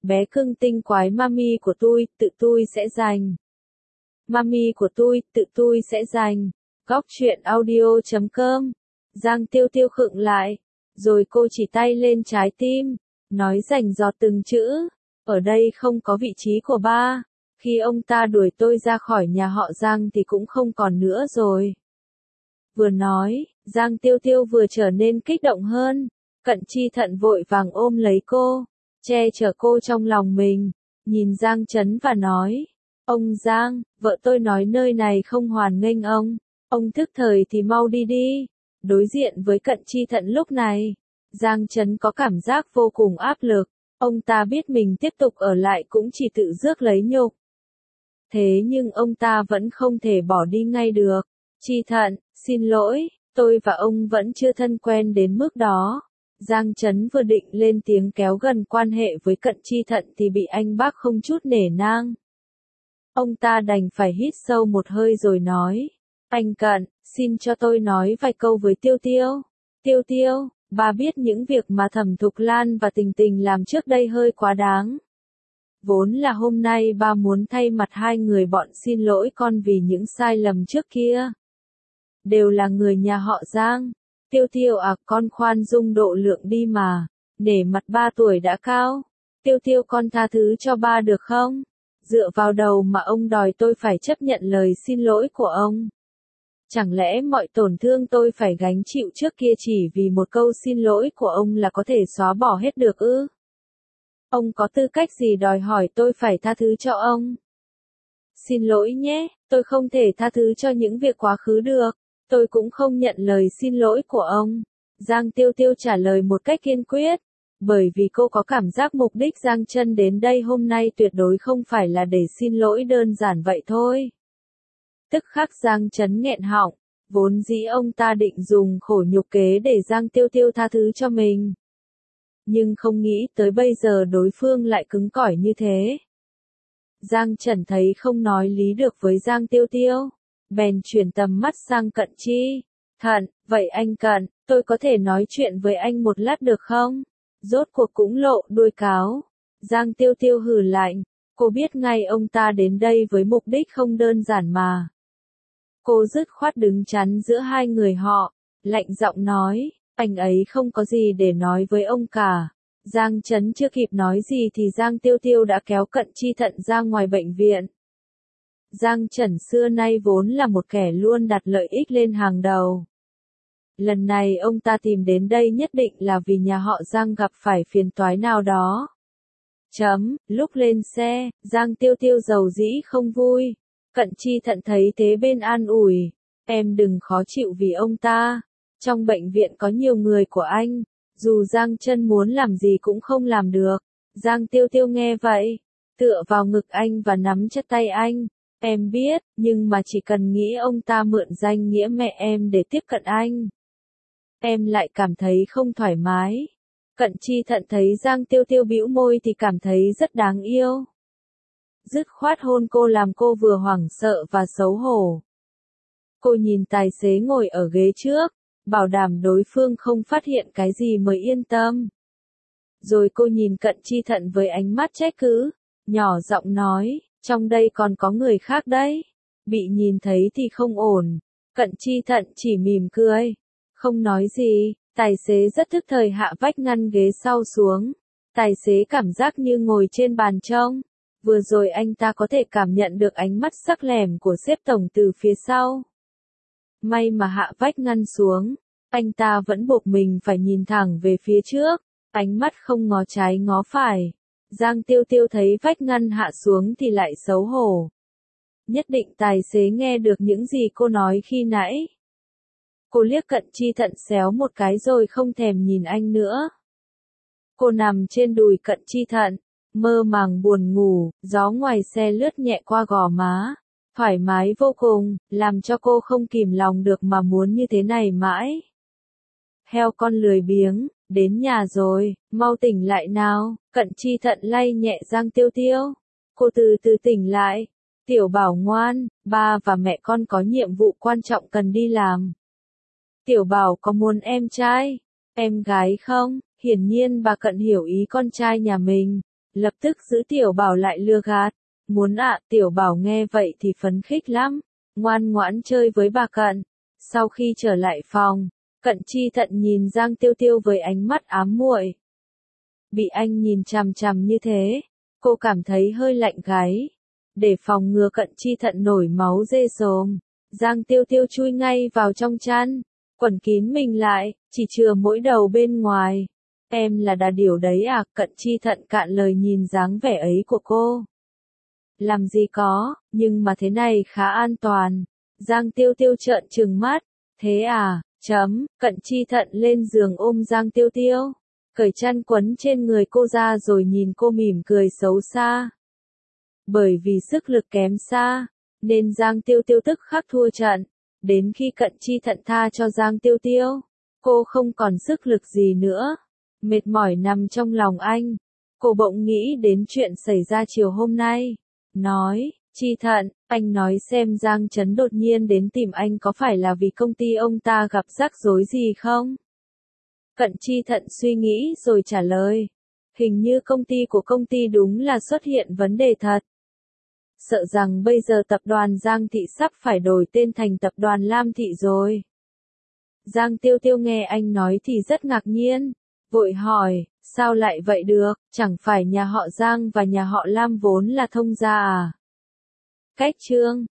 bé cưng tinh quái mami của tôi sẽ giành. Mami của tôi sẽ giành. Góc truyện audio.com. Giang Tiêu Tiêu khựng lại, rồi cô chỉ tay lên trái tim, nói rành rọt từng chữ, ở đây không có vị trí của ba. Khi ông ta đuổi tôi ra khỏi nhà họ Giang thì cũng không còn nữa rồi. Vừa nói, Giang Tiêu Tiêu vừa trở nên kích động hơn. Cận Chi Thận vội vàng ôm lấy cô, che chở cô trong lòng mình, nhìn Giang Chấn và nói, ông Giang, vợ tôi nói nơi này không hoan nghênh ông thức thời thì mau đi đi. Đối diện với Cận Chi Thận lúc này, Giang Chấn có cảm giác vô cùng áp lực, ông ta biết mình tiếp tục ở lại cũng chỉ tự rước lấy nhục. Thế nhưng ông ta vẫn không thể bỏ đi ngay được. Chi Thận, xin lỗi, tôi và ông vẫn chưa thân quen đến mức đó. Giang Chấn vừa định lên tiếng kéo gần quan hệ với Cận Chi Thận thì bị anh bác không chút nể nang. Ông ta đành phải hít sâu một hơi rồi nói, anh Cận, xin cho tôi nói vài câu với Tiêu Tiêu. Tiêu Tiêu, bà biết những việc mà Thẩm Thục Lan và Tình Tình làm trước đây hơi quá đáng. Vốn là hôm nay ba muốn thay mặt hai người bọn xin lỗi con vì những sai lầm trước kia. Đều là người nhà họ Giang. Tiêu Tiêu à, con khoan dung độ lượng đi mà, nể mặt ba tuổi đã cao. Tiêu Tiêu con tha thứ cho ba được không? Dựa vào đầu mà ông đòi tôi phải chấp nhận lời xin lỗi của ông. Chẳng lẽ mọi tổn thương tôi phải gánh chịu trước kia chỉ vì một câu xin lỗi của ông là có thể xóa bỏ hết được ư? Ông có tư cách gì đòi hỏi tôi phải tha thứ cho ông? Xin lỗi nhé, tôi không thể tha thứ cho những việc quá khứ được. Tôi cũng không nhận lời xin lỗi của ông. Giang Tiêu Tiêu trả lời một cách kiên quyết. Bởi vì cô có cảm giác mục đích Giang Chân đến đây hôm nay tuyệt đối không phải là để xin lỗi đơn giản vậy thôi. Tức khắc Giang Chấn nghẹn họng. Vốn dĩ ông ta định dùng khổ nhục kế để Giang Tiêu Tiêu tha thứ cho mình. Nhưng không nghĩ tới bây giờ đối phương lại cứng cỏi như thế. Giang Trần thấy không nói lý được với Giang Tiêu Tiêu. Bèn chuyển tầm mắt sang Cận Chi Thận, vậy anh Cận, tôi có thể nói chuyện với anh một lát được không? Rốt cuộc cũng lộ đuôi cáo. Giang Tiêu Tiêu hừ lạnh, cô biết ngay ông ta đến đây với mục đích không đơn giản mà. Cô dứt khoát đứng chắn giữa hai người họ, lạnh giọng nói, anh ấy không có gì để nói với ông cả. Giang Chấn chưa kịp nói gì thì Giang Tiêu Tiêu đã kéo Cận Chi Thận ra ngoài bệnh viện. Giang Trần xưa nay vốn là một kẻ luôn đặt lợi ích lên hàng đầu. Lần này ông ta tìm đến đây nhất định là vì nhà họ Giang gặp phải phiền toái nào đó. Lúc lên xe, Giang Tiêu Tiêu giàu dĩ không vui. Cận Chi Thận thấy thế bên an ủi, em đừng khó chịu vì ông ta. Trong bệnh viện có nhiều người của anh, dù Giang Chân muốn làm gì cũng không làm được. Giang Tiêu Tiêu nghe vậy, tựa vào ngực anh và nắm chặt tay anh. Em biết, nhưng mà chỉ cần nghĩ ông ta mượn danh nghĩa mẹ em để tiếp cận anh, em lại cảm thấy không thoải mái. Cận Chi Thận thấy Giang Tiêu Tiêu bĩu môi thì cảm thấy rất đáng yêu. Dứt khoát hôn cô làm cô vừa hoảng sợ và xấu hổ. Cô nhìn tài xế ngồi ở ghế trước, bảo đảm đối phương không phát hiện cái gì mới yên tâm. Rồi cô nhìn Cận Chi Thận với ánh mắt trách cứ, nhỏ giọng nói, trong đây còn có người khác đấy. Bị nhìn thấy thì không ổn. Cận Chi Thận chỉ mỉm cười, không nói gì. Tài xế rất thức thời hạ vách ngăn ghế sau xuống. Tài xế cảm giác như ngồi trên bàn trông. Vừa rồi anh ta có thể cảm nhận được ánh mắt sắc lẻm của sếp tổng từ phía sau. May mà hạ vách ngăn xuống, anh ta vẫn buộc mình phải nhìn thẳng về phía trước, ánh mắt không ngó trái ngó phải. Giang Tiêu Tiêu thấy vách ngăn hạ xuống thì lại xấu hổ. Nhất định tài xế nghe được những gì cô nói khi nãy. Cô liếc Cận Chi Thận xéo một cái rồi không thèm nhìn anh nữa. Cô nằm trên đùi Cận Chi Thận, mơ màng buồn ngủ, gió ngoài xe lướt nhẹ qua gò má. Thoải mái vô cùng, làm cho cô không kìm lòng được mà muốn như thế này mãi. Heo con lười biếng, đến nhà rồi, mau tỉnh lại nào. Cận Chi Thận lay nhẹ Giang Tiêu Tiêu. Cô từ từ tỉnh lại. Tiểu Bảo ngoan, ba và mẹ con có nhiệm vụ quan trọng cần đi làm. Tiểu Bảo có muốn em trai, em gái không? Hiển nhiên bà Cận hiểu ý con trai nhà mình. lập tức giữ Tiểu Bảo lại lừa gạt. Muốn ạ, Tiểu Bảo nghe vậy thì phấn khích lắm, ngoan ngoãn chơi với bà Cận. Sau khi trở lại phòng, Cận Chi Thận nhìn Giang Tiêu Tiêu với ánh mắt ám muội. Bị anh nhìn chằm chằm như thế, cô cảm thấy hơi lạnh gáy. Để phòng ngừa Cận Chi Thận nổi máu dê sồm, Giang Tiêu Tiêu chui ngay vào trong chăn, quẩn kín mình lại, chỉ chừa mỗi đầu bên ngoài. Em là đà điểu đấy à? Cận Chi Thận cạn lời nhìn dáng vẻ ấy của cô. Làm gì có, nhưng mà thế này khá an toàn. Giang Tiêu Tiêu trợn trừng mắt. Thế à, Cận Chi Thận lên giường ôm Giang Tiêu Tiêu, cởi chăn quấn trên người cô ra rồi nhìn cô mỉm cười xấu xa. Bởi vì sức lực kém xa, nên Giang Tiêu Tiêu tức khắc thua trận. Đến khi Cận Chi Thận tha cho Giang Tiêu Tiêu, cô không còn sức lực gì nữa. Mệt mỏi nằm trong lòng anh. Cô bỗng nghĩ đến chuyện xảy ra chiều hôm nay. Nói, Chi Thận, anh nói xem Giang Trấn đột nhiên đến tìm anh có phải là vì công ty ông ta gặp rắc rối gì không? Cận Chi Thận suy nghĩ rồi trả lời. Hình như công ty của công ty đúng là xuất hiện vấn đề thật. Sợ rằng bây giờ tập đoàn Giang Thị sắp phải đổi tên thành tập đoàn Lam Thị rồi. Giang Tiêu Tiêu nghe anh nói thì rất ngạc nhiên, vội hỏi, sao lại vậy được, chẳng phải nhà họ Giang và nhà họ Lam vốn là thông gia à? Cách chương